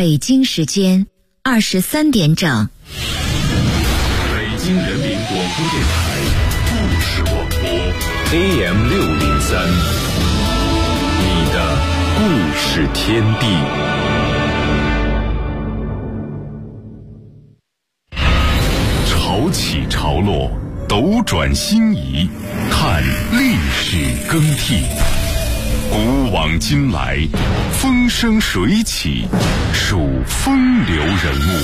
北京时间23点整。 北京人民广播电台故事广播 AM603，你的故事天地。潮起潮落，斗转星移，看历史更替。古往今来，风生水起，数风流人物。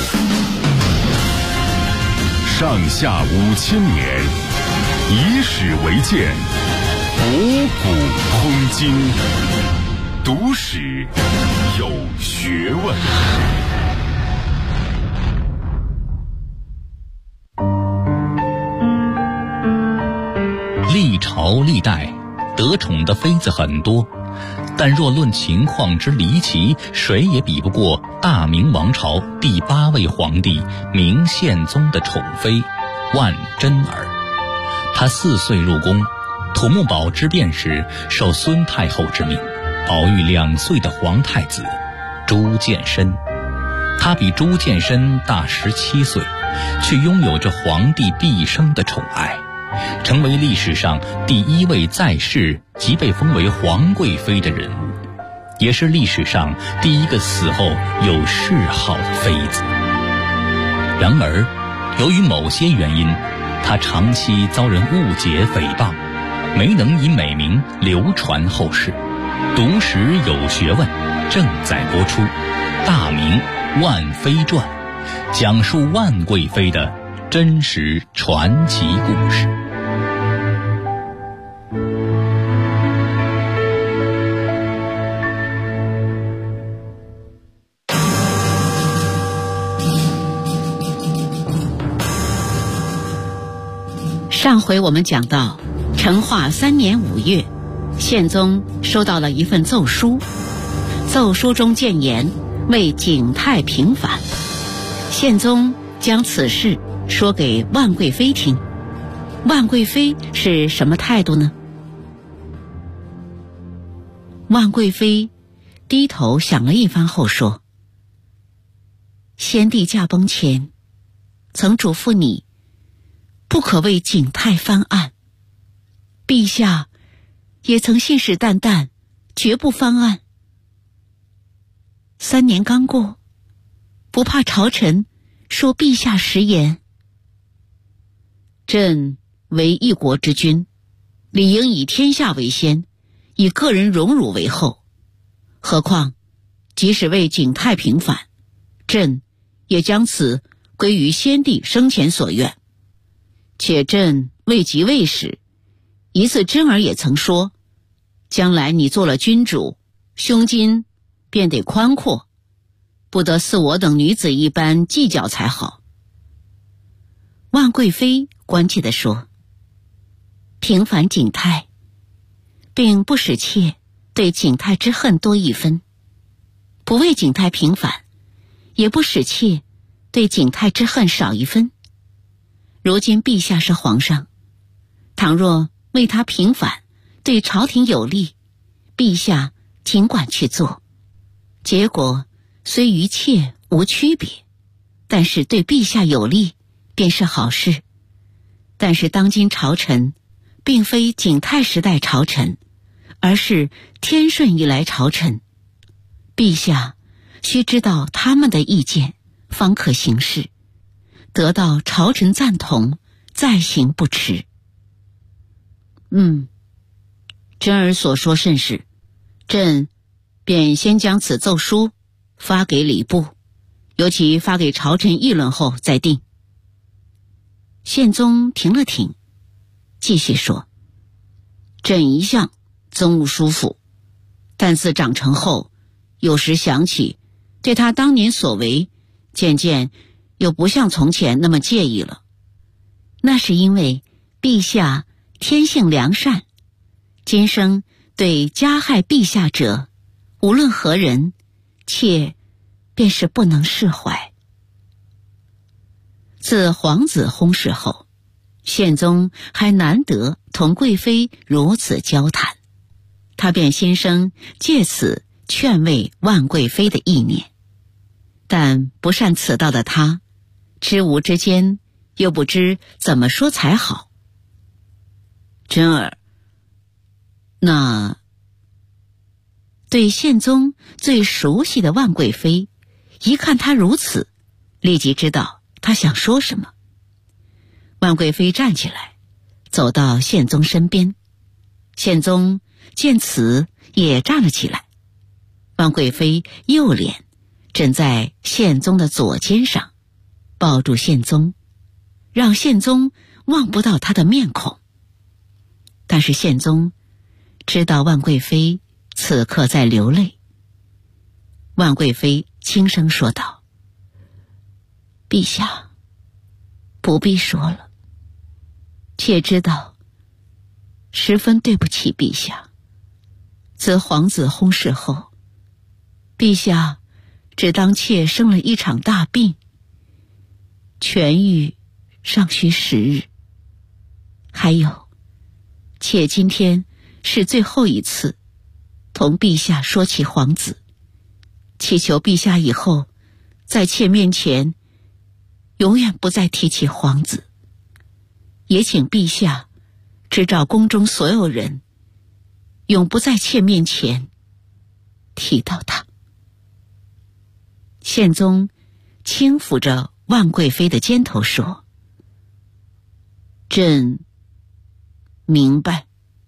上下5000年，以史为鉴，博古通今，读史有学问。 历朝历代得宠的妃子很多，但若论情况之离奇，谁也比不过大明王朝第8位皇帝明宪宗的宠妃万贞儿。她4岁入宫，土木堡之变时受孙太后之命，保育2岁的皇太子朱见深。她比朱见深大17岁，却拥有着皇帝毕生的宠爱，成为历史上第1位在世即被封为皇贵妃的人物，也是历史上第1个死后有谥号的妃子。然而，由于某些原因，她长期遭人误解诽谤，没能以美名流传后世。读史有学问正在播出《大明万妃传》，讲述万贵妃的真实传奇故事。 上回我们讲到，成化3年5月，宪宗收到了一份奏书，奏书中谏言为景泰平反。宪宗将此事说给万贵妃听，万贵妃是什么态度呢？万贵妃低头想了一番后说：先帝驾崩前曾嘱咐你不可为景泰翻案，陛下也曾信誓旦旦绝不翻案。3年刚过，不怕朝臣说陛下食言。朕为一国之君，理应以天下为先，以个人荣辱为后。何况即使为景泰平反，朕也将此归于先帝生前所愿。且朕未即位时，一次贞儿也曾说，将来你做了君主，胸襟便得宽阔，不得似我等女子一般计较才好。万贵妃关切地说：平反景泰，并不使妾对景泰之恨多一分；不为景泰平反，也不使妾对景泰之恨少一分。如今陛下是皇上，倘若为他平反，对朝廷有利，陛下尽管去做。结果虽与妾无区别，但是对陛下有利，便是好事。但是当今朝臣并非景泰时代朝臣，而是天顺以来朝臣，陛下须知道他们的意见，方可行事，得到朝臣赞同，再行不迟。贞儿所说甚是，朕便先将此奏书发给礼部，尤其发给朝臣议论后再定。宪宗停了停，继续说：朕一向憎恶叔父，但自长成后，有时想起对他当年所为，渐渐又不像从前那么介意了。那是因为陛下天性良善，今生对加害陛下者，无论何人，妾便是不能释怀。自皇子薨逝后，宪宗还难得同贵妃如此交谈，他便心生借此劝慰万贵妃的意念。 但不善此道的他，知无之间又不知怎么说才好。真儿，那对宪宗最熟悉的万贵妃，一看他如此，立即知道他想说什么。万贵妃站起来，走到宪宗身边。宪宗见此也站了起来。万贵妃右脸枕在宪宗的左肩上，抱住宪宗，让宪宗望不到他的面孔。但是宪宗知道万贵妃此刻在流泪。万贵妃轻声说道：陛下，不必说了，妾知道十分对不起陛下。自皇子薨逝后，陛下只当妾生了一场大病，痊愈尚需时日。还有，妾今天是最后一次同陛下说起皇子，祈求陛下以后在妾面前永远不再提起皇子，也请陛下指召宫中所有人，永不在妾面前提到他。宪宗轻抚着万贵妃的肩头说：朕明白。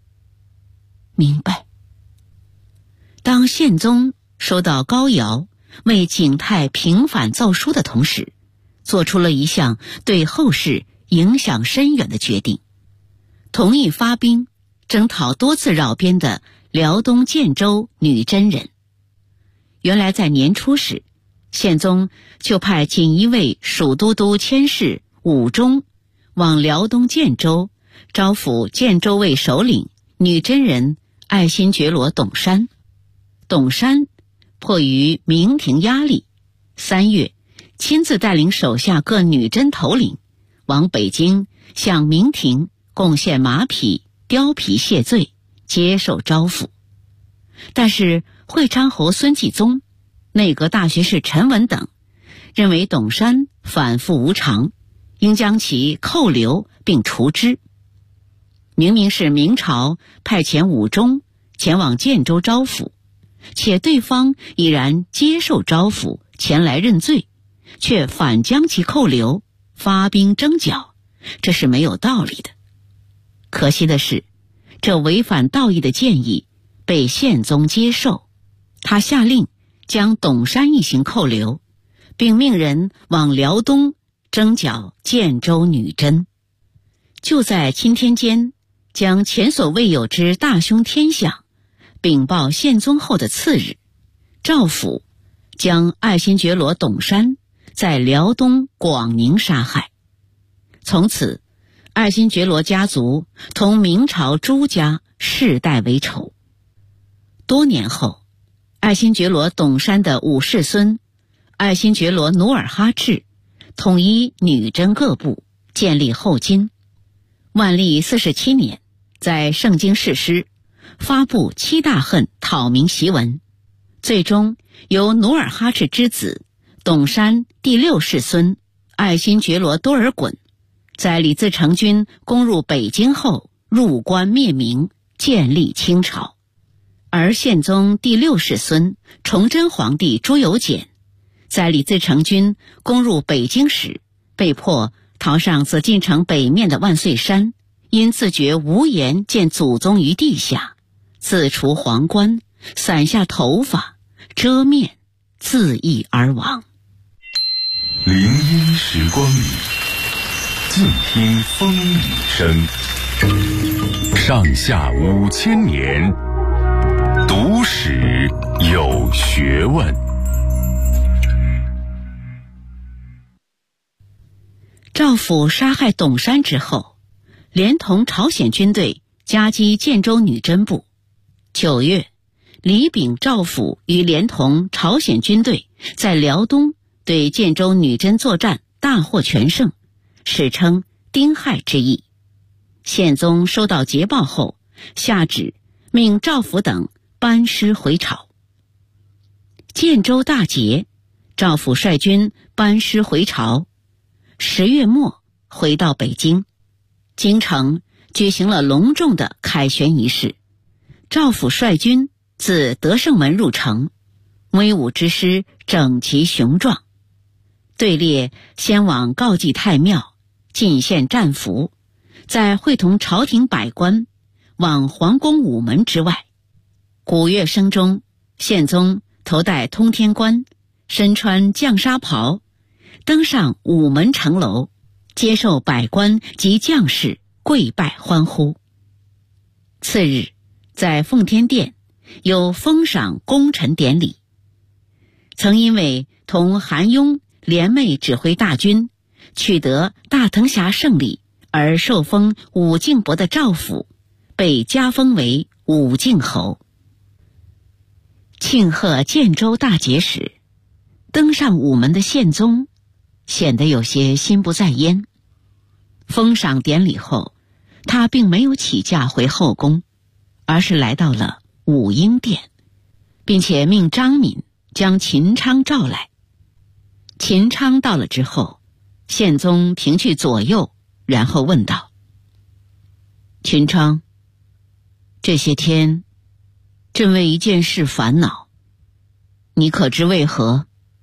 当宪宗收到高尧为景泰平反奏书的同时，做出了一项对后世影响深远的决定，同意发兵征讨多次扰边的辽东建州女真人。原来在年初时，宪宗就派锦衣卫蜀都督佥事武忠往辽东建州招抚建州卫首领女真人爱新觉罗董山。董山迫于明廷压力，3月亲自带领手下各女真头领往北京向明廷贡献马匹、貂皮谢罪，接受招抚。但是会昌侯孙继宗、内阁大学士陈文等认为董山反复无常，应将其扣留并除之。明明是明朝派遣武忠前往建州招抚，且对方已然接受招抚前来认罪，却反将其扣留，发兵征剿，这是没有道理的。可惜的是，这违反道义的建议被宪宗接受，他下令将董山一行扣留，并命人往辽东征剿建州女真。就在钦天监将前所未有之大凶天象禀报宪宗后的次日，赵府将爱新觉罗董山在辽东广宁杀害。从此，爱新觉罗家族同明朝朱家世代为仇。多年后，爱新觉罗董山的五世孙爱新觉罗努尔哈赤统一女真各部，建立后金。万历47年，在盛京誓师，发布7大恨讨明檄文，最终由努尔哈赤之子董山第6世孙爱新觉罗多尔衮在李自成军攻入北京后入关灭明，建立清朝。而宪宗第6世孙崇祯皇帝朱由检在李自成军攻入北京时，被迫逃上紫禁城北面的万岁山，因自觉无颜见祖宗于地下，自除皇冠，散下头发，遮面，自缢而亡。 林荫时光里，静听风雨声。上下5000年，读史有学问。 赵府杀害董山之后，连同朝鲜军队夹击建州女真部。9月，李炳赵府与连同朝鲜军队在辽东对建州女真作战，大获全胜，史称丁亥之役。宪宗收到捷报后，下旨命赵府等班师回朝。建州大捷， 赵府率军班师回朝，10月末回到北京，京城举行了隆重的凯旋仪式。赵府率军自德胜门入城，威武之师整齐雄壮。队列先往告祭太庙进献战俘，再会同朝廷百官往皇宫午门之外。鼓乐声中，宪宗头戴通天冠，身穿绛纱袍，登上午门城楼，接受百官及将士跪拜欢呼。次日，在奉天殿有封赏功臣典礼。曾因为同韩雍联袂指挥大军，取得大藤峡胜利而受封武敬伯的赵府，被加封为武敬侯。庆贺建州大捷时，登上午门的宪宗显得有些心不在焉。封赏典礼后，他并没有起驾回后宫，而是来到了武英殿，并且命张敏将秦昌召来。秦昌到了之后，宪宗停去左右，然后问道：秦昌，这些天朕为一件事烦恼，你可知为何？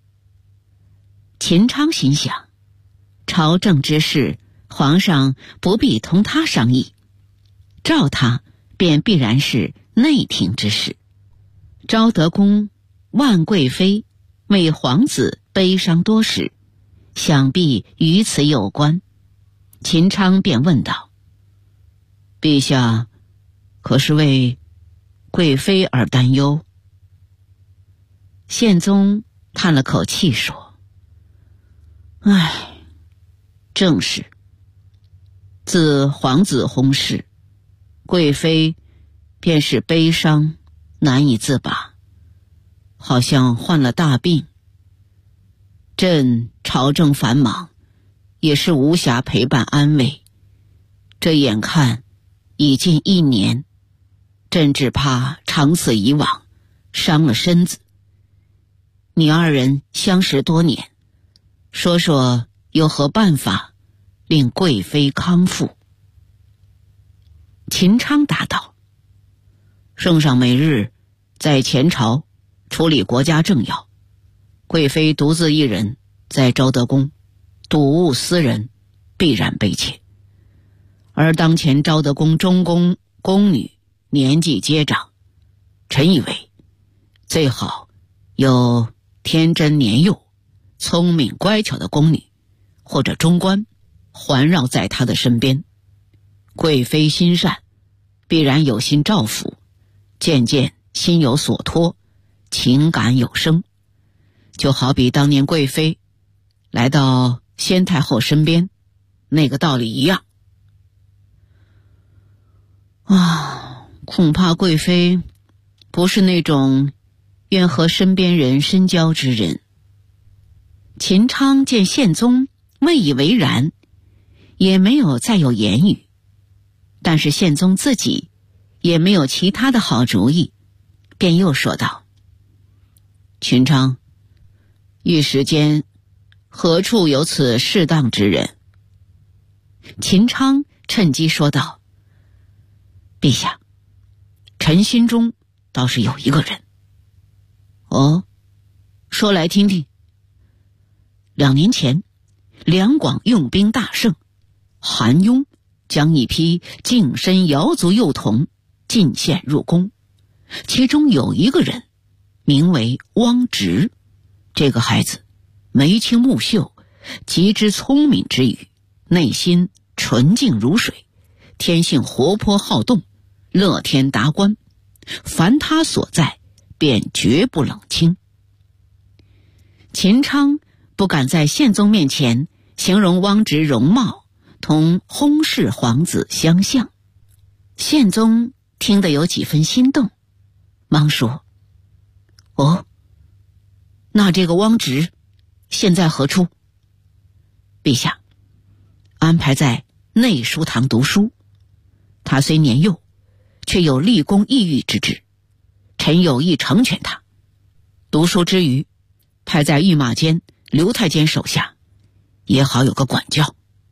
秦昌心想，朝政之事，皇上不必同他商议，召他便必然是内廷之事。昭德宫万贵妃为皇子悲伤多时，想必与此有关。秦昌便问道：陛下可是为贵妃而担忧？宪宗叹了口气说：唉，正是。自皇子薨逝，贵妃便是悲伤难以自拔，好像患了大病。朕朝政繁忙，也是无暇陪伴安慰。这眼看已近1年，朕只怕长此以往，伤了身子。你二人相识多年，说说有何办法令贵妃康复？秦昌答道：圣上每日在前朝处理国家政要，贵妃独自一人在昭德宫睹物思人，必然悲切。而当前昭德宫中宫宫女年纪皆长，臣以为最好有天真年幼、聪明乖巧的宫女或者中官环绕在她的身边。贵妃心善，必然有心照拂，渐渐心有所托，情感有声，就好比当年贵妃来到先太后身边那个道理一样。恐怕贵妃不是那种愿和身边人深交之人。秦昌见宪宗未以为然，也没有再有言语，但是宪宗自己也没有其他的好主意，便又说道：秦昌，一时间何处有此适当之人？秦昌趁机说道：陛下，臣心中倒是有一个人。哦，说来听听。2年前，两广用兵大胜，韩雍将一批净身瑶族幼童进献入宫，其中有一个人名为汪直。这个孩子眉清目秀，极之聪明之余，内心纯净如水，天性活泼好动，乐天达观，凡他所在便绝不冷清。秦昌不敢在宪宗面前形容汪直容貌同薨逝皇子相像。宪宗听得有几分心动，忙说：哦，那这个汪直现在何处？陛下，安排在内书堂读书。他虽年幼，却有立功抑郁之志，臣有意成全他。读书之余， 派在御马监刘太监手下，也好有个管教。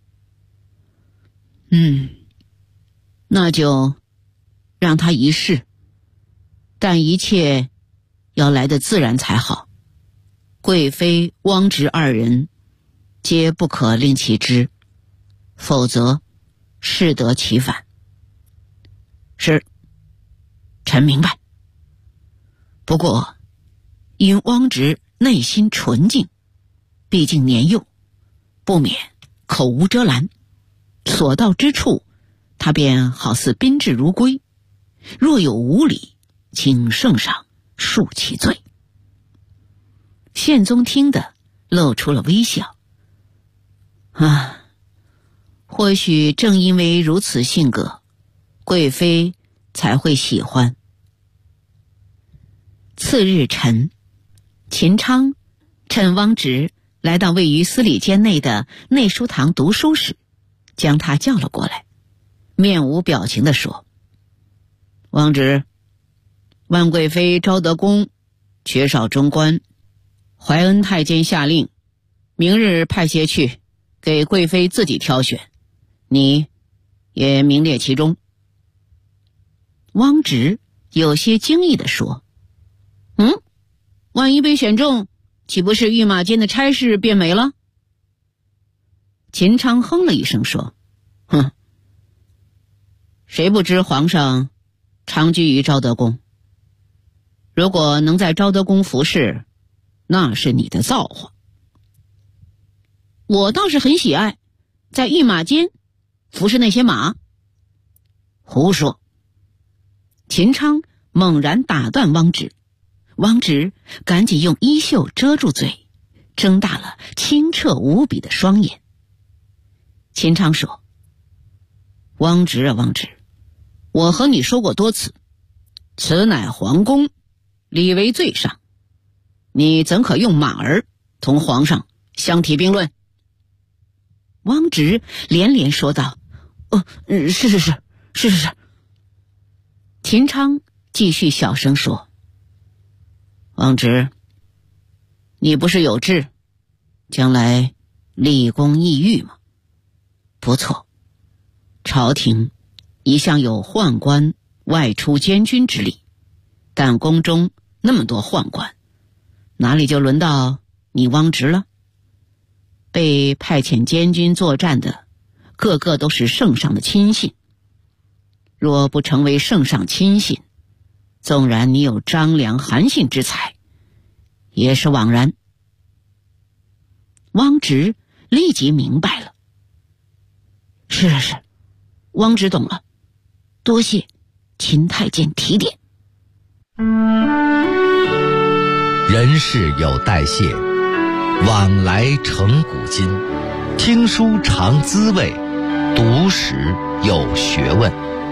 那就让他一试，但一切要来得自然才好。贵妃、汪直二人皆不可令其知，否则适得其反。是，臣明白。不过因汪直内心纯净，毕竟年幼，不免口无遮拦，所到之处他便好似宾至如归，若有无礼，请圣上恕其罪。宪宗听得露出了微笑。或许正因为如此性格，贵妃才会喜欢。次日晨，秦昌趁汪直来到位于司礼监内的内书堂读书时，将他叫了过来，面无表情地说：汪直，万贵妃昭德宫缺少中官，怀恩太监下令明日派些去给贵妃自己挑选，你也名列其中。汪直有些惊异地说：万一被选中，岂不是御马监的差事变没了？秦昌哼了一声说：谁不知皇上常居于昭德宫？如果能在昭德宫服侍，那是你的造化。我倒是很喜爱在御马监服侍那些马。胡说！秦昌猛然打断汪直，汪直赶紧用衣袖遮住嘴，睁大了清澈无比的双眼。秦昌说：汪直啊，汪直，我和你说过多次，此乃皇宫，礼为最上，你怎可用马儿同皇上相提并论？汪直连连说道：是。秦昌继续小声说：汪直，你不是有志将来立功异域吗？不错，朝廷一向有宦官外出监军之例，但宫中那么多宦官，哪里就轮到你汪直了？被派遣监军作战的个个都是圣上的亲信，若不成为圣上亲信，纵然你有张良、韩信之才，也是枉然。汪直立即明白了。是，汪直懂了，多谢秦太监提点。 人事有代谢，往来成古今。听书尝滋味，读史有学问。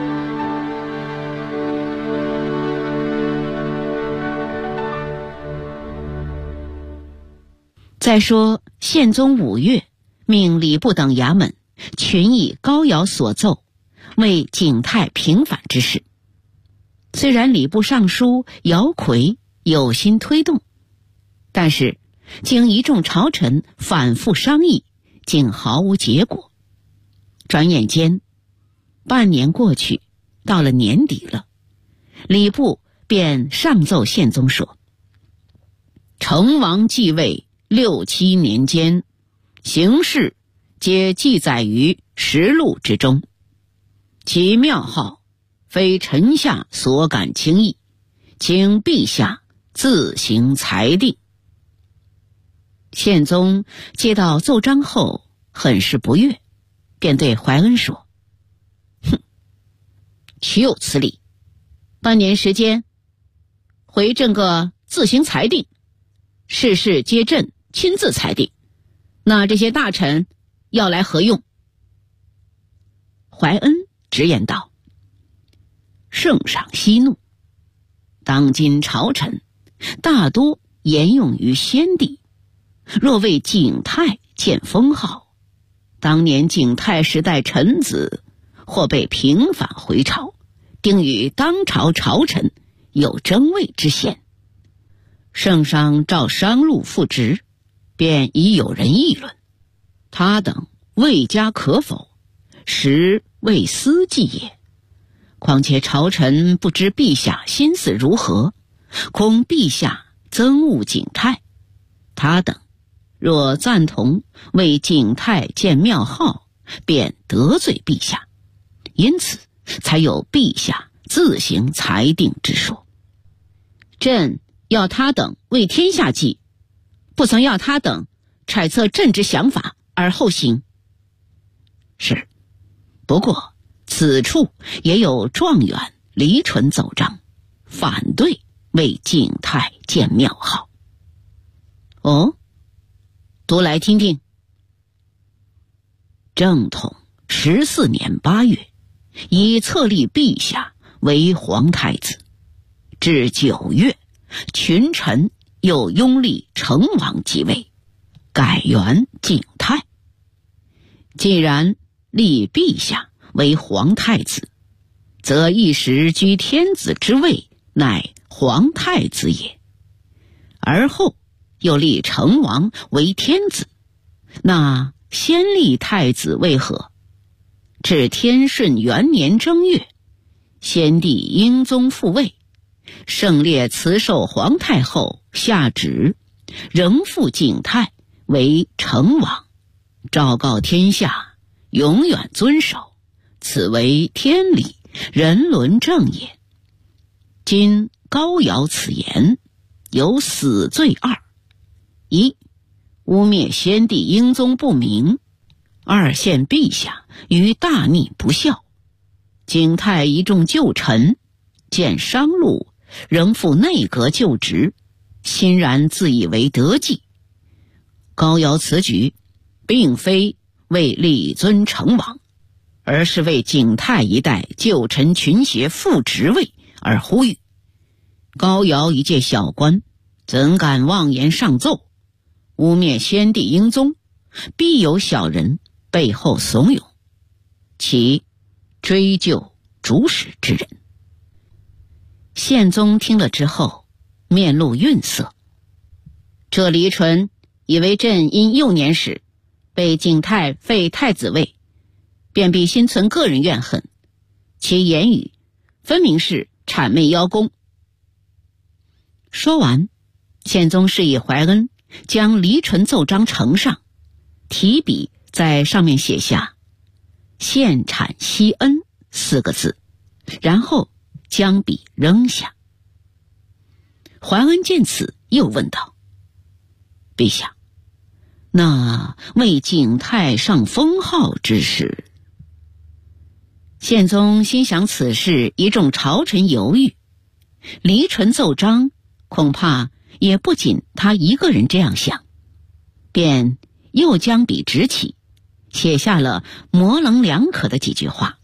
再说宪宗5月，命礼部等衙门群以高谣所奏，为景泰平反之事。虽然礼部尚书姚逵有心推动，但是经一众朝臣反复商议，竟毫无结果。转眼间半年过去，到了年底了，礼部便上奏宪宗说：成王继位6、7年间，行事皆记载于实录之中，其庙号非臣下所敢轻易，请陛下自行裁定。宪宗接到奏章后很是不悦，便对怀恩说：岂有此理，半年时间回朕个自行裁定，事事皆朕亲自裁定，那这些大臣要来何用？怀恩直言道：圣上息怒，当今朝臣大多沿用于先帝，若为景泰建封号，当年景泰时代臣子或被平反回朝，定与当朝朝臣有争位之嫌。 圣上召商路复职，便已有人议论，他等未加可否，实为私计也。况且朝臣不知陛下心思如何，恐陛下憎恶景泰，他等若赞同为景泰建庙号，便得罪陛下，因此才有陛下自行裁定之说。朕要他等为天下计，不曾要他等揣测朕之想法而后行。是，不过此处也有状元黎纯奏章，反对为景泰建庙号。哦，读来听听。正统14年8月，以册立陛下为皇太子，至9月，群臣又拥立成王即位，改元景泰。既然立陛下为皇太子，则一时居天子之位，乃皇太子也。而后又立成王为天子，那先立太子为何？至天顺元年正月，先帝英宗复位，圣烈辞授皇太后下旨，仍复景泰为成王，昭告天下，永远遵守，此为天理，人伦正也。今高尧此言，有死罪2：一，污蔑先帝英宗不明；二，陷陛下于大逆不孝。景泰一众旧臣见商路仍复内阁就职，欣然自以为得计。高尧此举并非为立尊成王，而是为景泰一代旧臣群邪复职位而呼吁。高尧一介小官，怎敢妄言上奏，污蔑先帝英宗，必有小人背后怂恿，其追究主使之人。宪宗听了之后，面露愠色。这黎纯以为朕因幼年时被景泰废太子位，便必心存个人怨恨，其言语分明是谄媚邀功。说完，宪宗示意怀恩将黎纯奏章呈上，提笔在上面写下献谄惜恩4个字，然后将笔扔下。怀恩见此，又问道：陛下，那为景泰上封号之事？宪宗心想此事一众朝臣犹豫，黎纯奏章恐怕也不仅他一个人这样想，便又将笔直起，写下了模棱两可的几句话。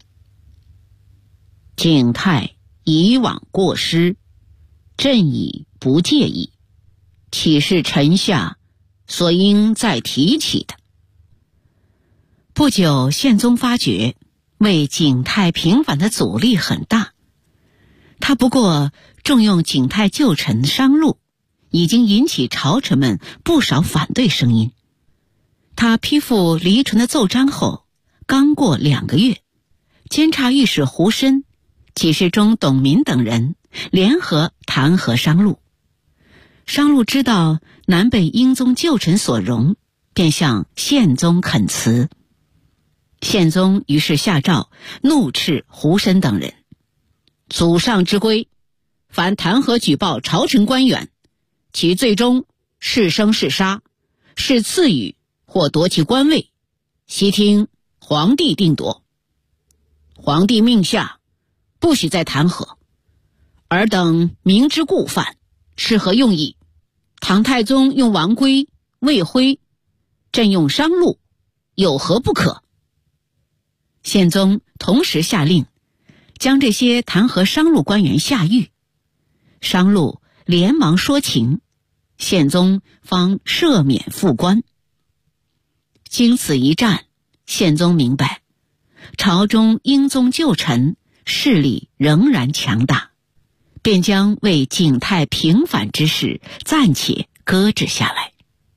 景泰以往过失，朕已不介意，岂是臣下所应再提起的？不久，宪宗发觉为景泰平反的阻力很大，他不过重用景泰旧臣商路，已经引起朝臣们不少反对声音。他批复黎纯的奏章后，刚过2个月，监察御史胡申、给事中董民等人联合弹劾商路。商路知道难被英宗旧臣所容，便向宪宗恳辞。宪宗于是下诏怒斥胡申等人：祖上之规，凡弹劾举报朝臣官员，其最终是生是杀，是赐予或夺其官位，悉听皇帝定夺。皇帝命下，不许再弹劾。尔等明知故犯，是何用意？唐太宗用王圭、魏辉，朕用商路，有何不可？宪宗同时下令将这些弹劾商路官员下狱。商路连忙说情，宪宗方赦免复官。经此一战，宪宗明白朝中英宗旧臣势力仍然强大， 便将为景泰平反之事暂且搁置下来。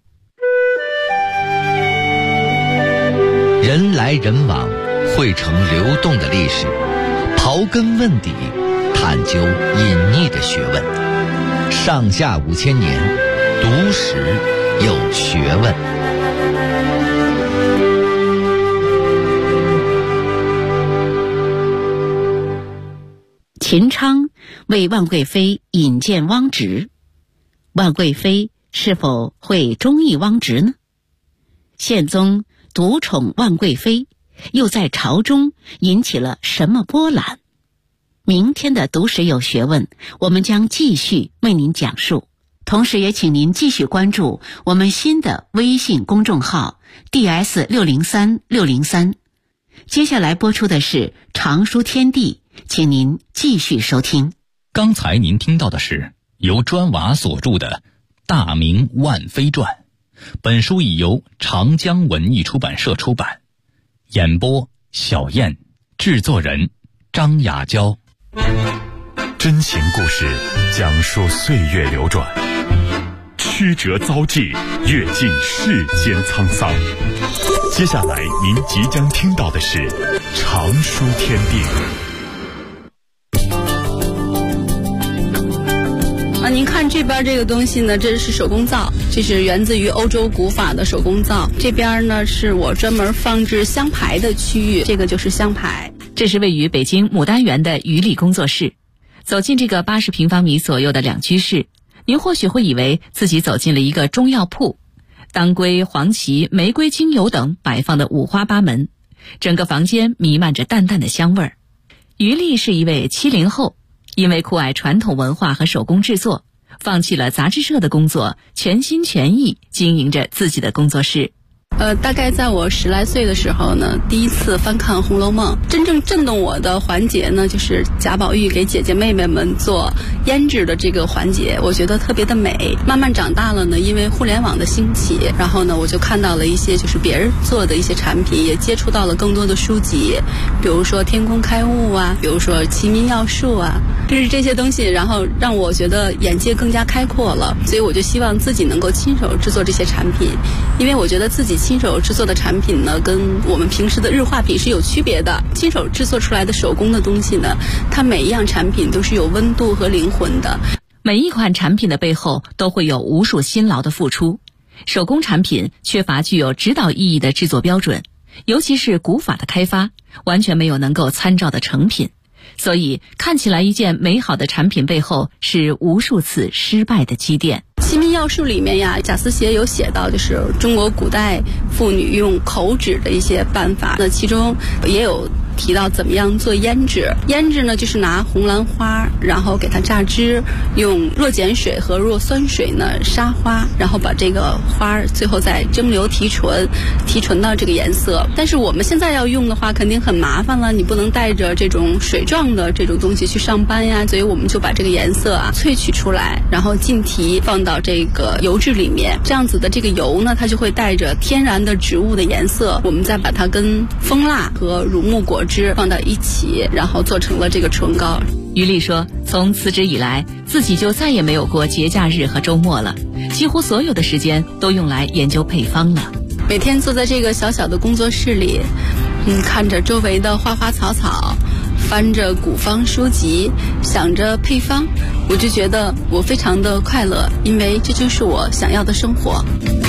人来人往，汇成流动的历史，刨根问底，探究隐匿的学问。上下5000年，读史有学问。 秦昌为万贵妃引荐汪直，万贵妃是否会中意汪直呢？宪宗独宠万贵妃，又在朝中引起了什么波澜？明天的读史有学问，我们将继续为您讲述，同时也请您继续关注我们新的微信公众号 DS603603。接下来播出的是常书天地，请您继续收听。 刚才您听到的是由砖瓦所著的《大明万妃传》，本书已由长江文艺出版社出版。演播小燕，制作人张雅娇。 真情故事讲述岁月流转，曲折遭际，阅尽世间沧桑。接下来您即将听到的是常书天地。 您看这边这个东西呢，这是手工皂，这是源自于欧洲古法的手工皂。这边呢是我专门放置香牌的区域，这个就是香牌。 这是位于北京牡丹园的于丽工作室。走进这个80平方米左右的两居室，您或许会以为自己走进了一个中药铺，当归、黄芪、玫瑰精油等摆放的五花八门，整个房间弥漫着淡淡的香味儿。于丽是一位70后，因为酷爱传统文化和手工制作，放弃了杂志社的工作，全心全意经营着自己的工作室。 大概在我10来岁的时候呢，第一次翻看《红楼梦》，真正震动我的环节呢，就是贾宝玉给姐姐妹妹们做胭脂的这个环节，我觉得特别的美。慢慢长大了呢，因为互联网的兴起，然后呢，我就看到了一些就是别人做的一些产品，也接触到了更多的书籍，比如说天工开物啊，比如说齐民要术啊，就是这些东西，然后让我觉得眼界更加开阔了。所以我就希望自己能够亲手制作这些产品，因为我觉得自己亲手制作的产品呢，跟我们平时的日化品是有区别的。亲手制作出来的手工的东西呢，它每一样产品都是有温度和灵魂的。 每一款产品的背后都会有无数辛劳的付出。手工产品缺乏具有指导意义的制作标准，尤其是古法的开发，完全没有能够参照的成品。所以看起来一件美好的产品背后是无数次失败的积淀。 齐民要术里面呀，贾思勰有写到，就是中国古代妇女用口脂的一些办法，那其中也有提到怎么样做胭脂。胭脂呢，就是拿红兰花，然后给它榨汁，用弱碱水和弱酸水呢杀花，然后把这个花最后再蒸馏提纯，提纯到这个颜色。但是我们现在要用的话，肯定很麻烦了，你不能带着这种水状的这种东西去上班呀，所以我们就把这个颜色萃取出来，然后浸提放到这个油脂里面，这样子的这个油呢，它就会带着天然的植物的颜色，我们再把它跟蜂蜡和乳木果汁放到一起，然后做成了这个唇膏。 于丽说，从辞职以来，自己就再也没有过节假日和周末了，几乎所有的时间都用来研究配方了。 每天坐在这个小小的工作室里，看着周围的花花草草，翻着古方书籍，想着配方，我就觉得我非常的快乐，因为这就是我想要的生活。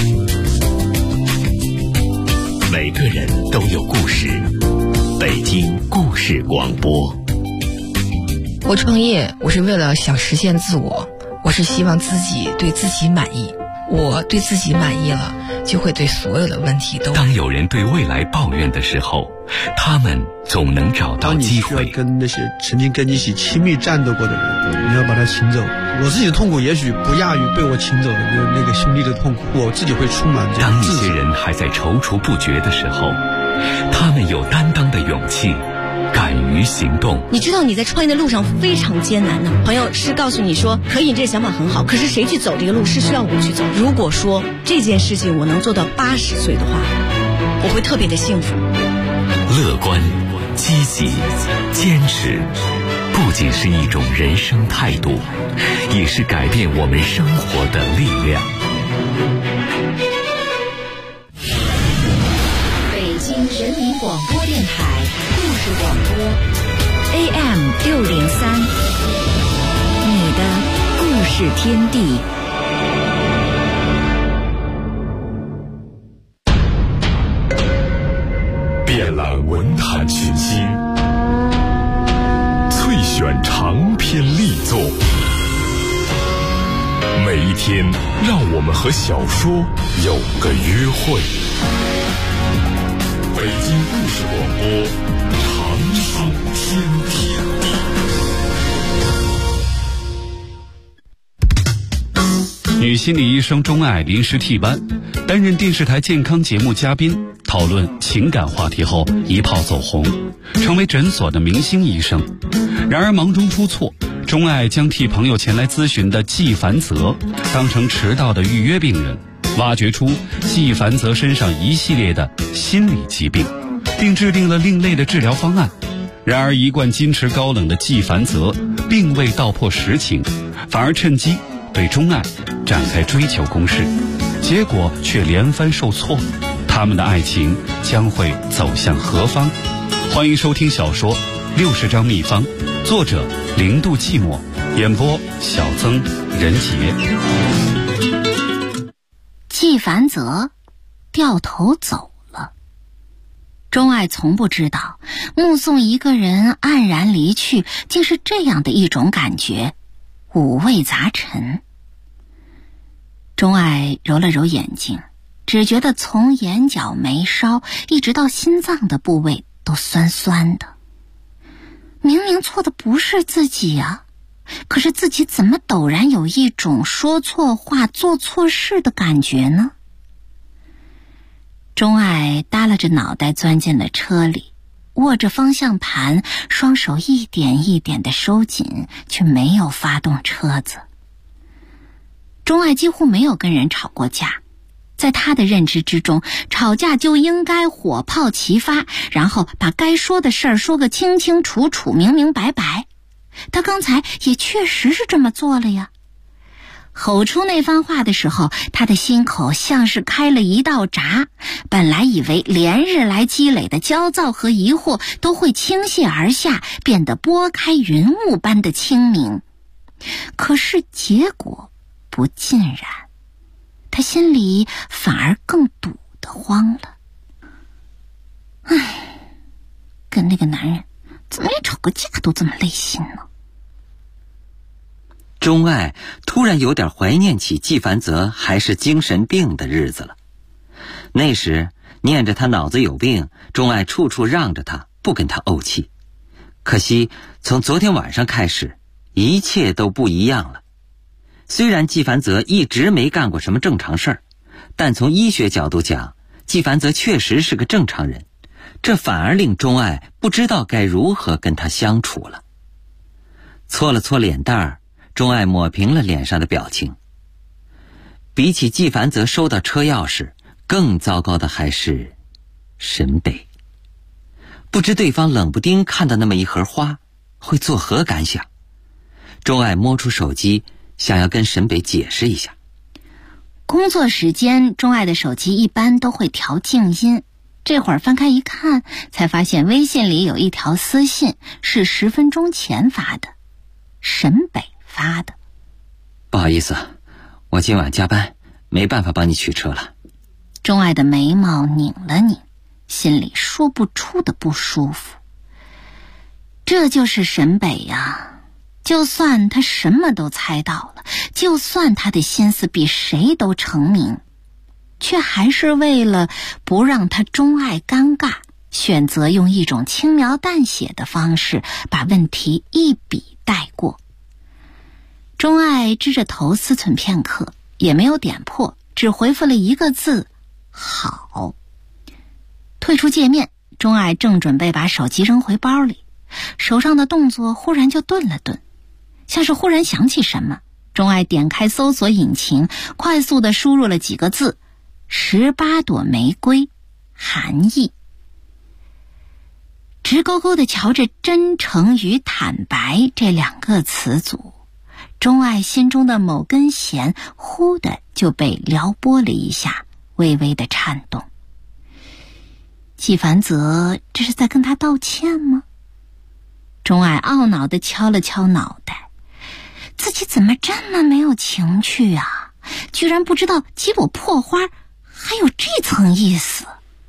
每个人都有故事，北京故事广播。 我创业，我是为了想实现自我，我是希望自己对自己满意。我对自己满意了，就会对所有的问题都。 当有人对未来抱怨的时候，他们总能找到机会。 当你需要跟那些曾经跟你一起亲密战斗过的人，你要把他请走。我自己的痛苦也许不亚于被我请走的那个兄弟的痛苦，我自己会充满这种自责。 当一些人还在踌躇不决的时候，他们有担当的勇气，敢于行动。 你知道你在创业的路上非常艰难的，朋友是告诉你说可以，这个想法很好，可是谁去走这个路是需要我去走。如果说这件事情我能做到80岁的话，我会特别的幸福。 乐观、积极、坚持， 不仅是一种人生态度，也是改变我们生活的力量。 北京人民广播电台故事广播 AM603，你的故事天地。 遍览文坛群星，萃选长篇力作，每一天让我们和小说有个约会。北京故事广播，长寿天地。 女心理医生钟爱临时替班，担任电视台健康节目嘉宾，讨论情感话题后一炮走红，成为诊所的明星医生。然而忙中出错，钟爱将替朋友前来咨询的季凡泽当成迟到的预约病人，挖掘出季凡泽身上一系列的心理疾病，并制定了另类的治疗方案。然而一贯矜持高冷的季凡泽并未道破实情，反而趁机对钟爱展开追求攻势，结果却连番受挫。他们的爱情将会走向何方？欢迎收听小说《60张秘方》，作者0度寂寞，演播小曾、任杰。 季凡泽掉头走了。钟爱从不知道，目送一个人黯然离去，竟是这样的一种感觉，五味杂陈。钟爱揉了揉眼睛，只觉得从眼角眉梢一直到心脏的部位都酸酸的。明明错的不是自己啊，可是自己怎么陡然有一种说错话做错事的感觉呢？钟爱耷拉着脑袋钻进了车里，握着方向盘，双手一点一点地收紧，却没有发动车子。钟爱几乎没有跟人吵过架，在他的认知之中，吵架就应该火炮齐发，然后把该说的事儿说个清清楚楚、明明白白。他刚才也确实是这么做了呀。吼出那番话的时候，他的心口像是开了一道闸，本来以为连日来积累的焦躁和疑惑都会倾泻而下，变得拨开云雾般的清明。可是结果不尽然，他心里反而更堵得慌了。跟那个男人怎么连吵个架都这么累心呢？ 钟爱突然有点怀念起季凡泽还是精神病的日子了。那时念着他脑子有病，钟爱处处让着他，不跟他怄气。可惜从昨天晚上开始，一切都不一样了。虽然季凡泽一直没干过什么正常事儿，但从医学角度讲，季凡泽确实是个正常人，这反而令钟爱不知道该如何跟他相处了。搓了搓脸蛋儿，钟爱抹平了脸上的表情。比起季凡泽收到车钥匙，更糟糕的还是沈北。不知对方冷不丁看到那么一盒花，会作何感想？钟爱摸出手机，想要跟沈北解释一下。 工作时间，钟爱的手机一般都会调静音。这会儿翻开一看，才发现微信里有一条私信，是10分钟前发的，沈北发的。 不好意思，我今晚加班，没办法帮你取车了。 钟爱的眉毛拧了拧，心里说不出的不舒服。这就是沈北呀。就算他什么都猜到了，就算他的心思比谁都澄明，却还是为了不让他钟爱尴尬，选择用一种轻描淡写的方式把问题一笔带过。钟爱支着头思忖片刻，也没有点破，只回复了一个字：好。退出界面，钟爱正准备把手机扔回包里，手上的动作忽然就顿了顿，像是忽然想起什么。钟爱点开搜索引擎，快速地输入了几个字：18朵玫瑰，韩义。 直勾勾地瞧着真诚与坦白这两个词组，钟爱心中的某根弦忽的就被撩拨了一下，微微的颤动。纪凡泽这是在跟他道歉吗？钟爱懊恼地敲了敲脑袋，自己怎么这么没有情趣啊，居然不知道几朵破花还有这层意思。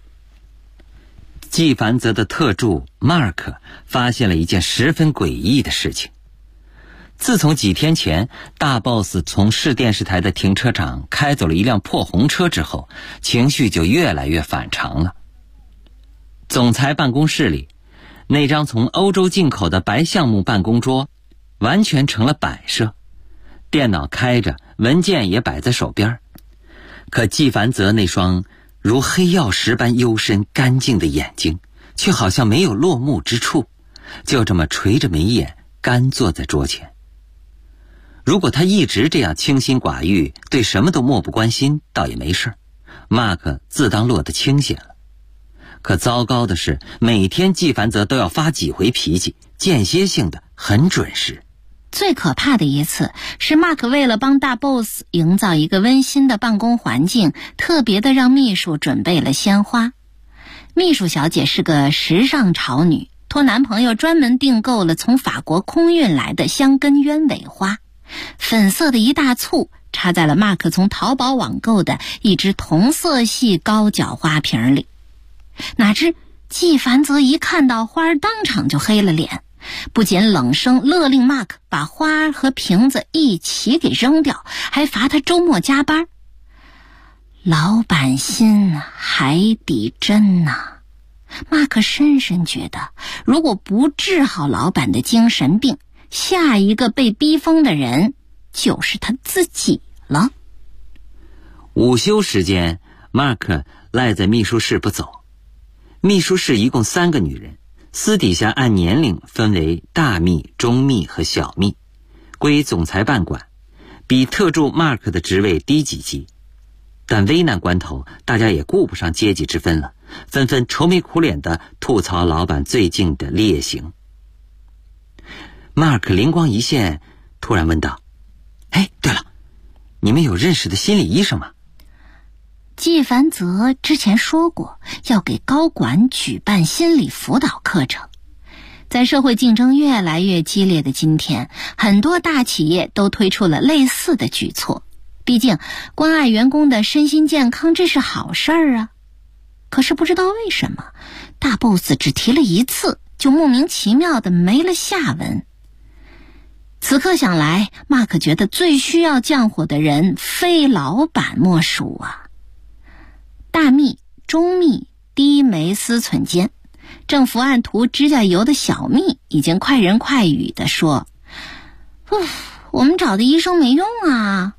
纪凡泽的特助 Mark 发现了一件十分诡异的事情。自从几天前大 boss 从市电视台的停车场开走了一辆破红车之后，情绪就越来越反常了。总裁办公室里，那张从欧洲进口的白橡木办公桌完全成了摆设，电脑开着，文件也摆在手边。可纪凡泽那双如黑曜石般幽深干净的眼睛却好像没有落幕之处，就这么垂着眉眼干坐在桌前。如果他一直这样清心寡欲，对什么都漠不关心，倒也没事， Mark 自当落得清闲了。可糟糕的是，每天纪凡泽都要发几回脾气，间歇性的，很准时。 最可怕的一次是 Mark 为了帮大 boss 营造一个温馨的办公环境，特别的让秘书准备了鲜花。秘书小姐是个时尚潮女，托男朋友专门订购了从法国空运来的香根鸢尾花，粉色的一大簇插在了 Mark 从淘宝网购的一只同色系高脚花瓶里。哪知纪凡泽一看到花当场就黑了脸，不仅冷声勒令 Mark 把花和瓶子一起给扔掉，还罚他周末加班。老板心海底针呐！Mark 深深觉得，如果不治好老板的精神病，下一个被逼疯的人就是他自己了。 午休时间 ，Mark 赖在秘书室不走。秘书室一共3个女人，私底下按年龄分为大秘、中秘和小秘，归总裁办管，比特助 Mark 的职位低几级。但危难关头，大家也顾不上阶级之分了，纷纷愁眉苦脸地吐槽老板最近的劣行。Mark 灵光一现，突然问道：“哎，对了，你们有认识的心理医生吗？” 纪凡泽之前说过要给高管举办心理辅导课程。在社会竞争越来越激烈的今天，很多大企业都推出了类似的举措。毕竟关爱员工的身心健康，这是好事儿啊。可是不知道为什么，大 boss 只提了一次，就莫名其妙的没了下文。此刻想来， Mark 觉得最需要降火的人非老板莫属啊。大秘、中秘、低眉思忖间，正伏案涂指甲油的小秘已经快人快语地说：“我们找的医生没用啊。”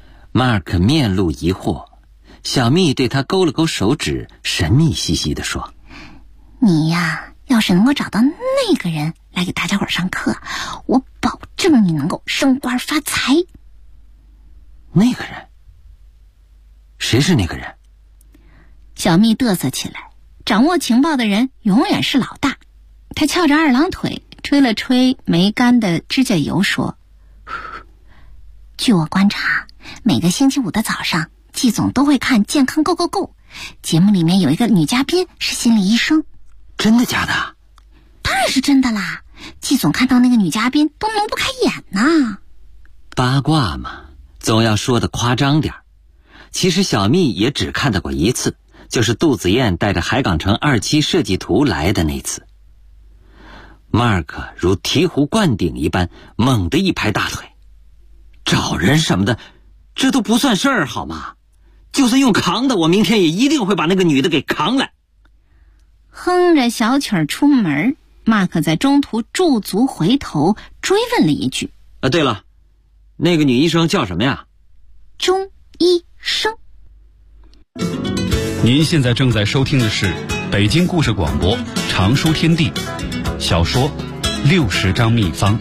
Mark 面露疑惑，小秘对他勾了勾手指，神秘兮兮地说：“ 你呀，要是能够找到那个人来给大家伙上课，我保证你能够升官发财。” 那个人？谁是那个人？ 小蜜嘚瑟起来，掌握情报的人永远是老大。他翘着二郎腿，吹了吹没干的指甲油，说：“据我观察，每个星期五的早上，季总都会看《健康 Go Go Go》，节目里面有一个女嘉宾是心理医生。” 真的假的？ 当然是真的啦！季总看到那个女嘉宾都挪不开眼呢。 八卦嘛，总要说的夸张点。其实小蜜也只看到过一次，就是杜子燕带着海港城2期设计图来的那次。Mark 如醍醐灌顶一般，猛地一拍大腿：“找人什么的，这都不算事儿好吗？就算用扛的，我明天也一定会把那个女的给扛来。” 哼着小曲儿出门， Mark 在中途驻足回头追问了一句：“ 对了，那个女医生叫什么呀？” 钟医生。 您现在正在收听的是北京故事广播常书天地小说《60张秘方》。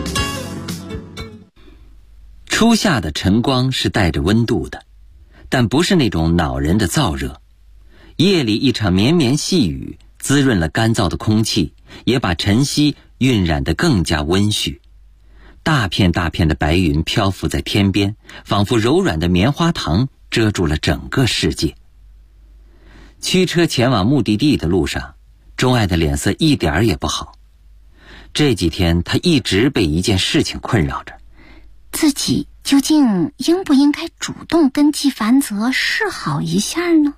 初夏的晨光是带着温度的，但不是那种恼人的燥热。夜里一场绵绵细雨滋润了干燥的空气， 也把晨曦晕染得更加温煦。大片大片的白云漂浮在天边，仿佛柔软的棉花糖遮住了整个世界。驱车前往目的地的路上，钟爱的脸色一点儿也不好。这几天他一直被一件事情困扰着， 自己究竟应不应该主动跟纪梵泽示好一下呢？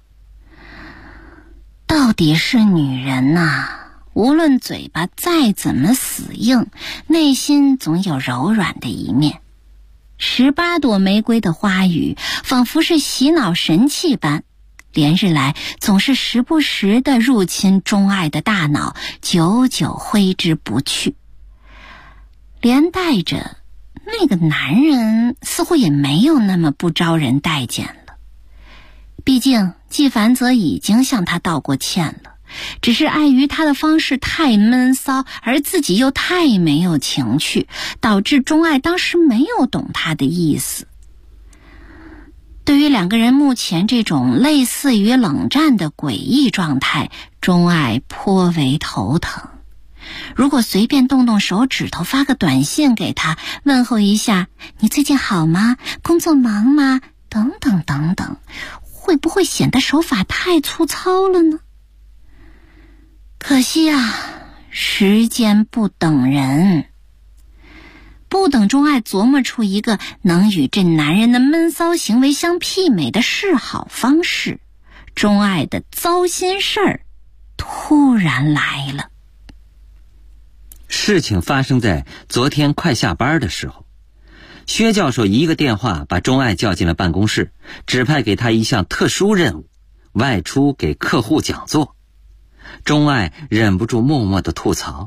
到底是女人呐，无论嘴巴再怎么死硬，内心总有柔软的一面。18朵玫瑰的花语仿佛是洗脑神器般，连日来总是时不时地入侵钟爱的大脑，久久挥之不去。连带着那个男人似乎也没有那么不招人待见了。毕竟纪梵泽已经向他道过歉了，只是碍于他的方式太闷骚，而自己又太没有情趣，导致钟爱当时没有懂他的意思。对于两个人目前这种类似于冷战的诡异状态，钟爱颇为头疼。如果随便动动手指头发个短信给他，问候一下你最近好吗，工作忙吗，等等等等，会不会显得手法太粗糙了呢？可惜啊，时间不等人。不等钟爱琢磨出一个能与这男人的闷骚行为相媲美的示好方式，钟爱的糟心事儿突然来了。 事情发生在昨天快下班的时候，薛教授一个电话把钟爱叫进了办公室，指派给他一项特殊任务，外出给客户讲座。钟爱忍不住默默地吐槽，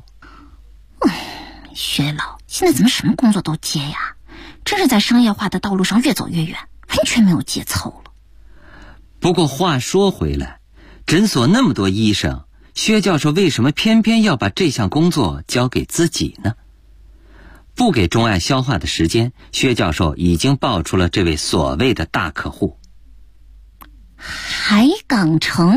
薛老现在怎么什么工作都接呀？真是在商业化的道路上越走越远，完全没有节操了。 不过话说回来，诊所那么多医生，薛教授为什么偏偏要把这项工作交给自己呢？不给钟爱消化的时间，薛教授已经报出了这位所谓的大客户。 海港城，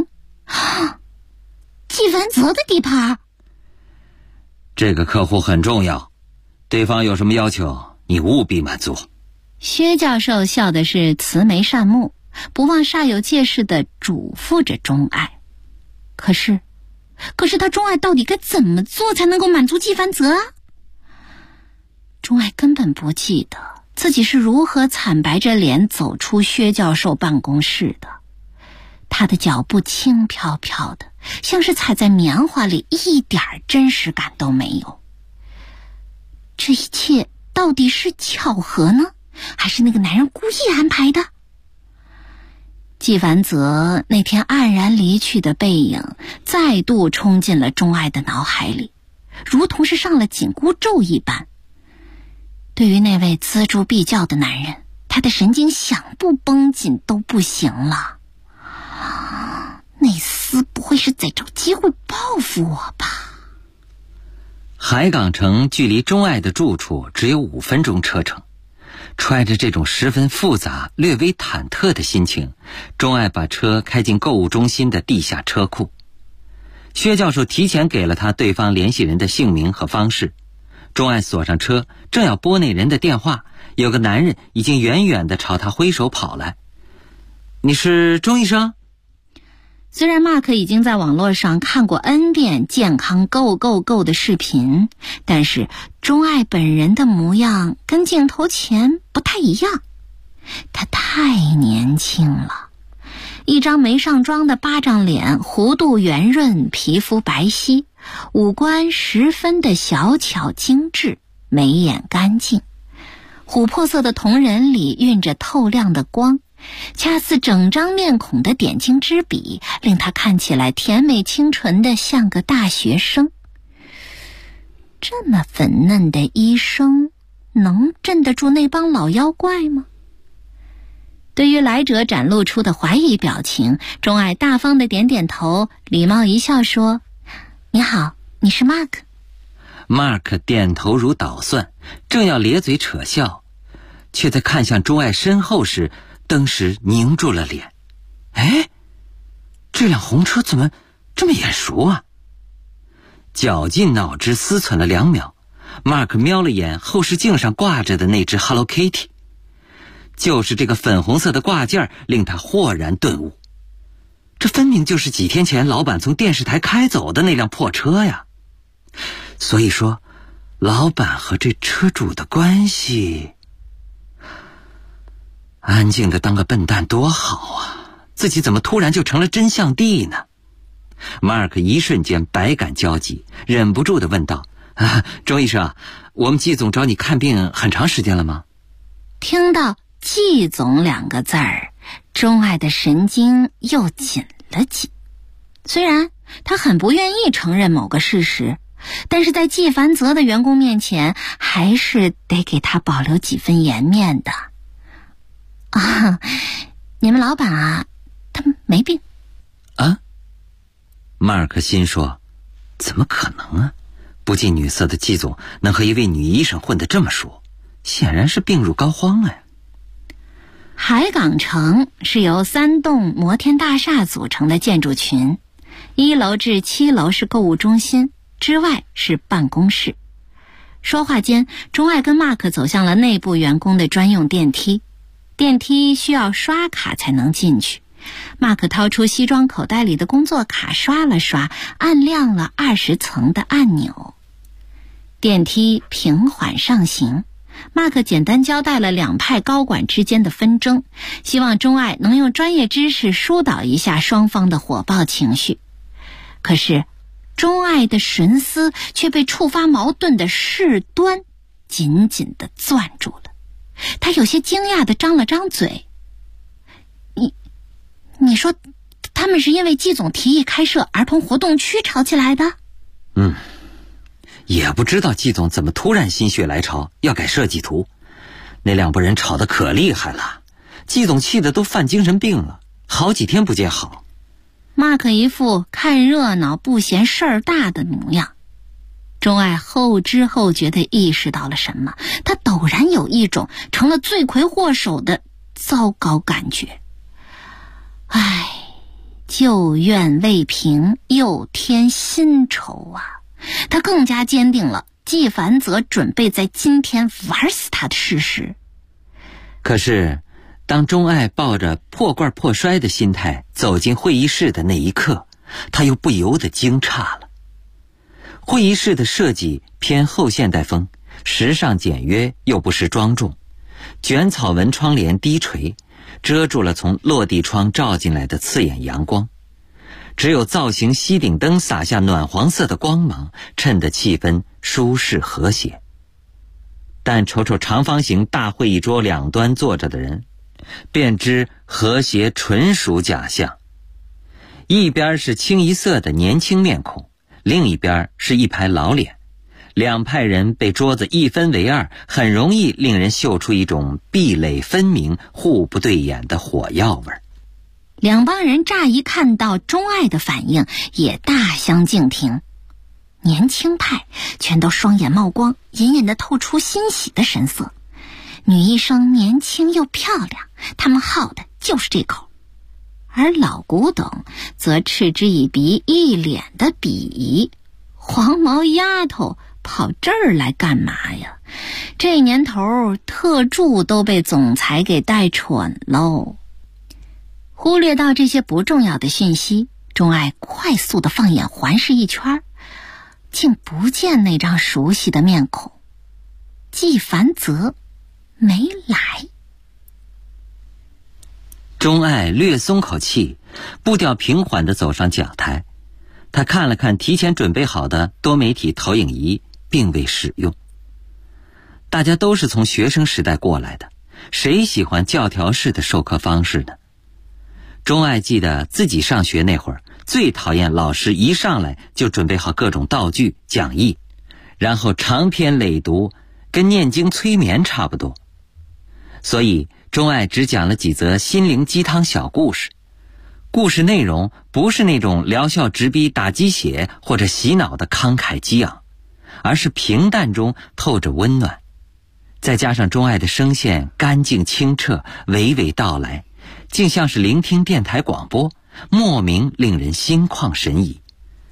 纪梵泽的地盘。 这个客户很重要，对方有什么要求，你务必满足。 薛教授笑的是慈眉善目，不忘煞有介事地嘱咐着钟爱。可是他钟爱到底该怎么做才能够满足纪梵泽啊？钟爱根本不记得自己是如何惨白着脸走出薛教授办公室的。他的脚步轻飘飘的，像是踩在棉花里，一点真实感都没有。这一切到底是巧合呢，还是那个男人故意安排的？纪梵泽那天黯然离去的背影再度冲进了钟爱的脑海里，如同是上了紧箍咒一般。对于那位锱铢必较的男人，他的神经想不绷紧都不行了。那厮不会是在找机会报复我吧？ 海港城距离钟爱的住处只有5分钟车程。揣着这种十分复杂、略微忐忑的心情，钟爱把车开进购物中心的地下车库。薛教授提前给了他对方联系人的姓名和方式。钟爱锁上车，正要拨那人的电话，有个男人已经远远地朝他挥手跑来。你是钟医生？ 虽然 Mark 已经在网络上看过 N 遍健康 Go 的视频，但是钟爱本人的模样跟镜头前不太一样。他太年轻了，一张没上妆的巴掌脸，弧度圆润，皮肤白皙，五官十分的小巧精致，眉眼干净，琥珀色的瞳仁里蕴着透亮的光，恰似整张面孔的点睛之笔，令他看起来甜美清纯的像个大学生。这么粉嫩的医生能镇得住那帮老妖怪吗？对于来者展露出的怀疑表情，钟爱大方的点点头，礼貌一笑说，你好，你是 Mark。 Mark 点头如捣蒜，正要咧嘴扯笑，却在看向钟爱身后时登时凝住了脸。哎，这辆红车怎么这么眼熟啊？ 绞尽脑汁思忖了2秒，Mark 瞄了眼后视镜上挂着的那只 Hello Kitty， 就是这个粉红色的挂件令他豁然顿悟，这分明就是几天前老板从电视台开走的那辆破车呀。所以说，老板和这车主的关系，安静的当个笨蛋多好啊，自己怎么突然就成了真相帝呢？Mark 一瞬间百感交集，忍不住地问道：钟医生，我们季总找你看病很长时间了吗？ 听到季总2个字儿，钟爱的神经又紧了紧。虽然他很不愿意承认某个事实，但是在季凡泽的员工面前，还是得给他保留几分颜面的。你们老板啊，他没病啊？Mark 心说，怎么可能啊？不近女色的季总能和一位女医生混得这么熟，显然是病入膏肓啊。 海港城是由3栋摩天大厦组成的建筑群，1楼至7楼是购物中心，之外是办公室。说话间，钟爱跟 Mark 走向了内部员工的专用电梯，电梯需要刷卡才能进去。Mark 掏出西装口袋里的工作卡刷了刷，按亮了20层的按钮。电梯平缓上行，Mark 简单交代了2派高管之间的纷争，希望钟爱能用专业知识疏导一下双方的火爆情绪。可是钟爱的神思却被触发矛盾的事端紧紧地攥住了。他有些惊讶地张了张嘴：你说他们是因为季总提议开设儿童活动区吵起来的？ 也不知道季总怎么突然心血来潮要改设计图，那2拨人吵得可厉害了，季总气得都犯精神病了，好几天不见好。 Mark 一副看热闹不嫌事儿大的模样。钟爱后知后觉地意识到了什么，他陡然有一种成了罪魁祸首的糟糕感觉。旧怨未平，又添新仇啊！他更加坚定了季凡泽准备在今天玩死他的事实。 可是当钟爱抱着破罐破摔的心态走进会议室的那一刻，他又不由得惊诧了。会议室的设计偏后现代风，时尚简约又不失庄重，卷草纹窗帘低垂，遮住了从落地窗照进来的刺眼阳光，只有造型吸顶灯洒下暖黄色的光芒，衬得气氛舒适和谐。但瞅瞅长方形大会议桌两端坐着的人，便知和谐纯属假象。一边是清一色的年轻面孔，另一边是一排老脸，两派人被桌子一分为二，很容易令人嗅出一种壁垒分明、互不对眼的火药味。 两帮人乍一看到钟爱的反应也大相径庭，年轻派全都双眼冒光，隐隐地透出欣喜的神色。女医生年轻又漂亮，他们好的就是这口。而老古董则嗤之以鼻，一脸的鄙夷。黄毛丫头跑这儿来干嘛呀？这年头特助都被总裁给带蠢喽。忽略到这些不重要的讯息，钟爱快速地放眼环视一圈，竟不见那张熟悉的面孔。季凡泽没来。 钟爱略松口气，步调平缓地走上讲台。他看了看提前准备好的多媒体投影仪，并未使用。大家都是从学生时代过来的，谁喜欢教条式的授课方式呢？钟爱记得自己上学那会儿，最讨厌老师一上来就准备好各种道具讲义，然后长篇累读，跟念经催眠差不多。所以钟爱只讲了几则心灵鸡汤小故事，故事内容不是那种疗效直逼打鸡血或者洗脑的慷慨激昂，而是平淡中透着温暖。再加上钟爱的声线干净清澈，娓娓道来，竟像是聆听电台广播，莫名令人心旷神怡。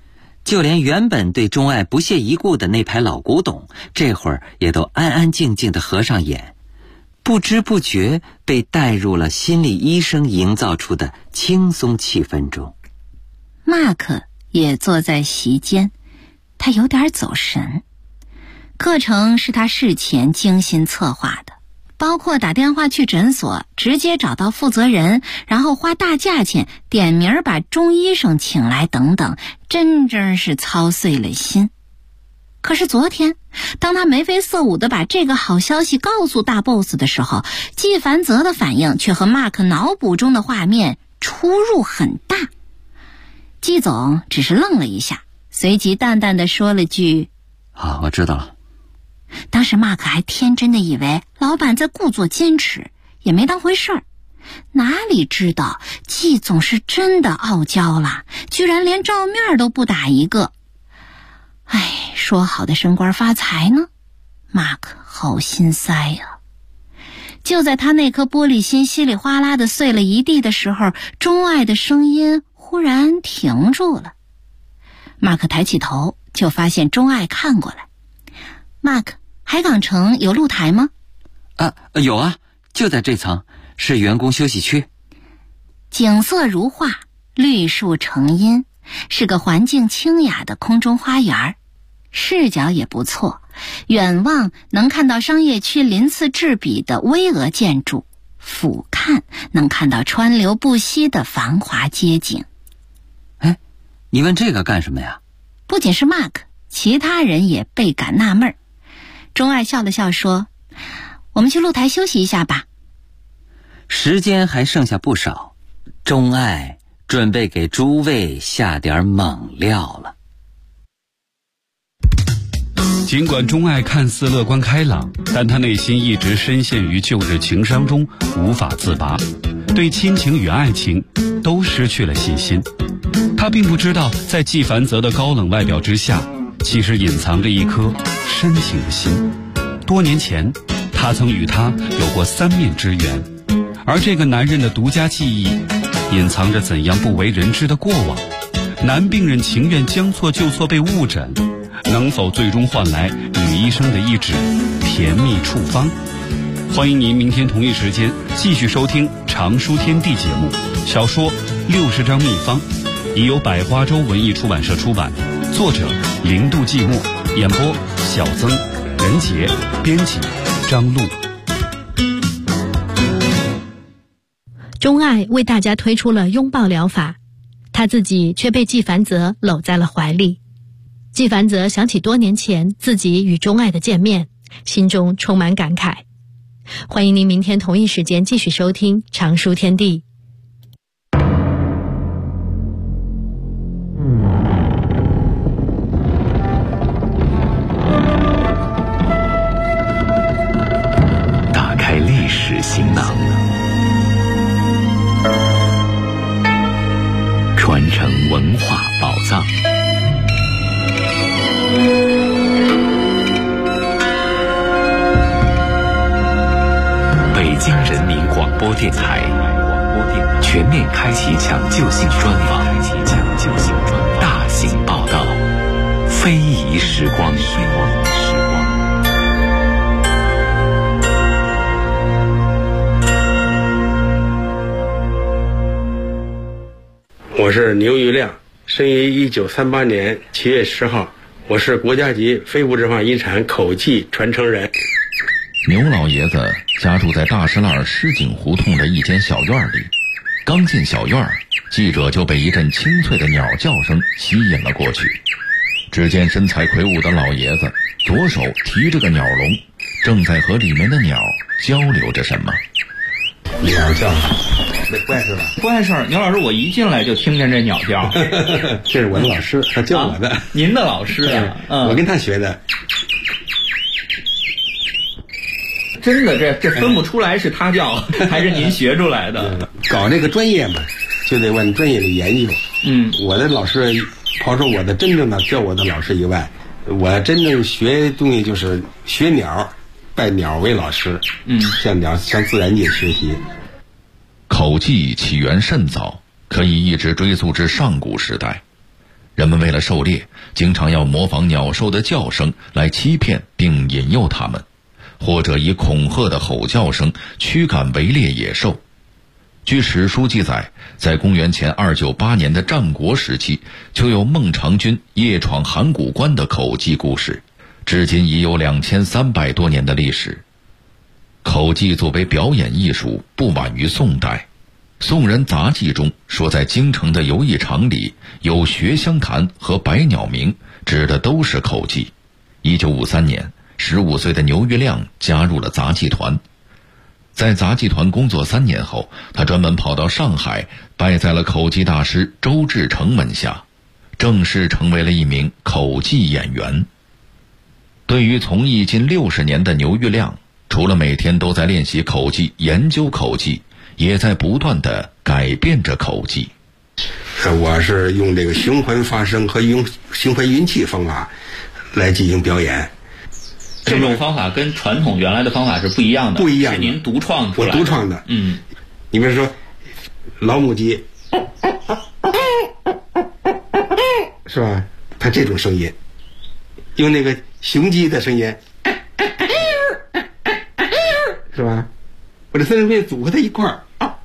就连原本对钟爱不屑一顾的那排老古董，这会儿也都安安静静地合上眼，不知不觉被带入了心理医生营造出的轻松气氛中。 马克也坐在席间，他有点走神。课程是他事前精心策划的，包括打电话去诊所，直接找到负责人，然后花大价钱点名把钟医生请来等等，真正是操碎了心。可是昨天，当他眉飞色舞地把这个好消息告诉大 boss 的时候，季凡泽的反应却和马克脑补中的画面出入很大。季总只是愣了一下，随即淡淡地说了句： 好，我知道了。 当时马克还天真的以为老板在故作坚持，也没当回事儿。哪里知道季总是真的傲娇了，居然连照面都不打一个。哎，说好的升官发财呢？马克好心塞呀。就在他那颗玻璃心稀里哗啦的碎了一地的时候，钟爱的声音忽然停住了。马克抬起头，就发现钟爱看过来。马克，海港城有露台吗？ 有啊，就在这层，是员工休息区。 景色如画，绿树成荫，是个环境清雅的空中花园，视角也不错，远望能看到商业区鳞次栉比的巍峨建筑，俯瞰能看到川流不息的繁华街景。 哎，你问这个干什么呀？ 不仅是马克，其他人也倍感纳闷。钟爱笑了笑说：我们去露台休息一下吧。 时间还剩下不少，钟爱准备给诸位下点猛料了。 尽管钟爱看似乐观开朗，但他内心一直深陷于旧日情伤中无法自拔，对亲情与爱情都失去了信心。他并不知道，在季凡泽的高冷外表之下，其实隐藏着一颗深情的心。多年前，他曾与他有过3面之缘，而这个男人的独家记忆，隐藏着怎样不为人知的过往。男病人情愿将错就错被误诊，能否最终换来女医生的一纸甜蜜处方？欢迎您明天同一时间继续收听《常书天地》节目。小说60张秘方已由百花洲文艺出版社出版，作者零度寂寞，演播小曾、任杰，编辑张璐。 钟爱为大家推出了拥抱疗法，他自己却被季凡泽搂在了怀里。季凡泽想起多年前自己与钟爱的见面，心中充满感慨。欢迎您明天同一时间继续收听《常书天地》。 打开历史行囊，传承文化宝藏。北京人民广播电台全面开启抢救性专访，大型报道，非遗时光。 我是牛玉亮，生于1938年7月10号，我是国家级非物质性遗产口技传承人。 牛老爷子家住在大石栏狮井胡同的一间小院里，刚进小院，记者就被一阵清脆的鸟叫声吸引了过去。只见身材魁梧的老爷子左手提着个鸟笼，正在和里面的鸟交流着什么。 鸟叫，那怪事吧？ 怪事，牛老师，我一进来就听见这鸟叫。 这是我的老师，他教我的。 您的老师啊？ 我跟他学的。 真的，这分不出来是他教还是您学出来的。 搞这个专业嘛，就得往专业里研究。我的老师，刨出我的真正的教我的老师以外，我真正学东西就是学鸟，拜鸟为老师。向自然界学习。 口技起源甚早，可以一直追溯至上古时代。 人们为了狩猎，经常要模仿鸟兽的叫声来欺骗并引诱它们，或者以恐吓的吼叫声驱赶围猎野兽。据史书记载，在公元前298年的战国时期，就有孟尝君夜闯函谷关的口技故事，至今已有2300多年的历史。口技作为表演艺术，不晚于宋代。宋人杂记中说，在京城的游艺场里有学香坛和百鸟鸣，指的都是口技。1953年，15岁的牛玉亮加入了杂技团。在杂技团工作3年后，他专门跑到上海，拜在了口技大师周志成门下，正式成为了一名口技演员。对于从艺近60年的牛玉亮，除了每天都在练习口技、研究口技，也在不断地改变着口技。 我是用这个循环发声和用循环运气方法来进行表演。 这种方法跟传统原来的方法是不一样的， 不一样的， 是您独创出来的。 我独创的。你比如说老母鸡，是吧？它这种声音，用那个雄鸡的声音，是吧？我这三声片组合在一块儿，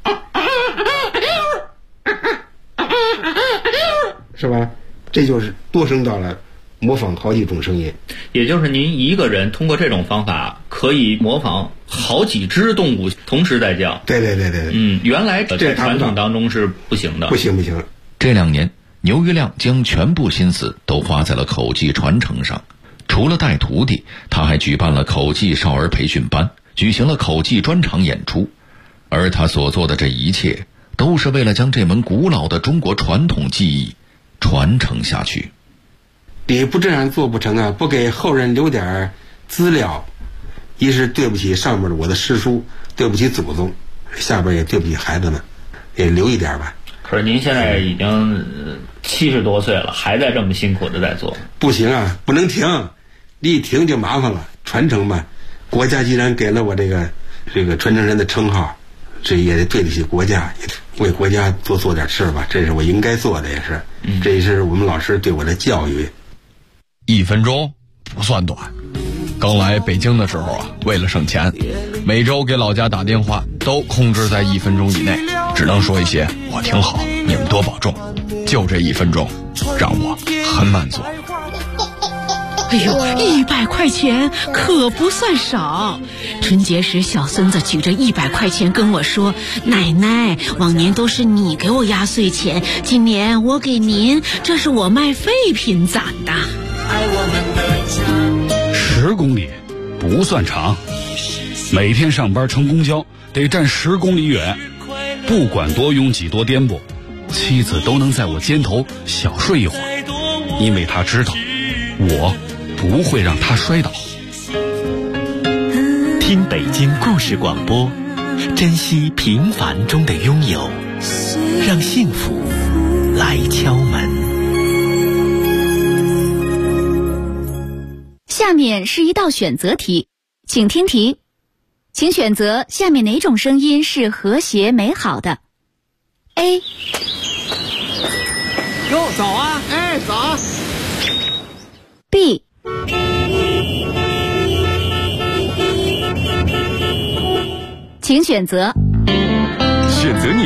是吧？这就是多声道了，模仿好几种声音。 也就是您一个人通过这种方法可以模仿好几只动物同时在叫。 对。 原来在传统当中是不行的。 不行。 这2年，牛玉亮将全部心思都花在了口技传承上。除了带徒弟，他还举办了口技少儿培训班，举行了口技专场演出。而他所做的这一切，都是为了将这门古老的中国传统技艺传承下去。 你不这样做不成啊！不给后人留点资料，一是对不起上面的我的师叔，对不起祖宗，下边也对不起孩子们，也留一点吧。 可是您现在已经70多岁了，还在这么辛苦的在做。 不行啊，不能停，你一停就麻烦了。传承嘛，国家既然给了我这个传承人的称号，这也得对得起国家，也为国家多做点事吧，这是我应该做的，也是。这也是我们老师对我的教育。 1分钟不算短。刚来北京的时候啊，为了省钱，每周给老家打电话都控制在1分钟以内，只能说一些我挺好，你们多保重。就这1分钟，让我很满足。 哎呦，100块钱可不算少。春节时，小孙子举着100块钱跟我说：“奶奶，往年都是你给我压岁钱，今年我给您，这是我卖废品攒的。 ”10公里不算长，每天上班乘公交得站10公里远，不管多拥挤多颠簸，妻子都能在我肩头小睡一会儿，因为她知道我不会让他摔倒。 听北京故事广播，珍惜平凡中的拥有，让幸福来敲门。 下面是一道选择题，请听题，请选择下面哪种声音是和谐美好的 ？A。 哟，早啊！哎，早。 B。请选择。 选择你